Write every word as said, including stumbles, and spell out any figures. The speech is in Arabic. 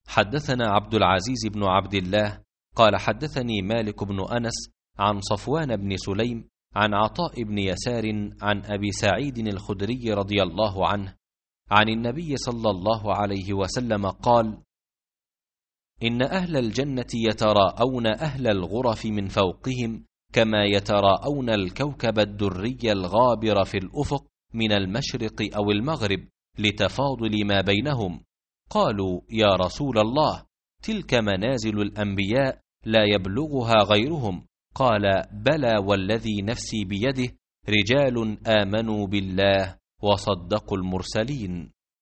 حدثنا عبد العزيز بن عبد الله قال حدثني مالك بن أنس عن صفوان بن سليم عن عطاء بن يسار عن أبي سعيد الخدري رضي الله عنه عن النبي صلى الله عليه وسلم قال: إن أهل الجنة يتراءون أهل الغرف من فوقهم كما يتراءون الكوكب الدري الغابر في الأفق من المشرق أو المغرب لتفاضل ما بينهم. قالوا: يا رسول الله، تلك منازل الأنبياء لا يبلغها غيرهم. قال: بلى والذي نفسي بيده، رجال آمنوا بالله وصدقوا المرسلين.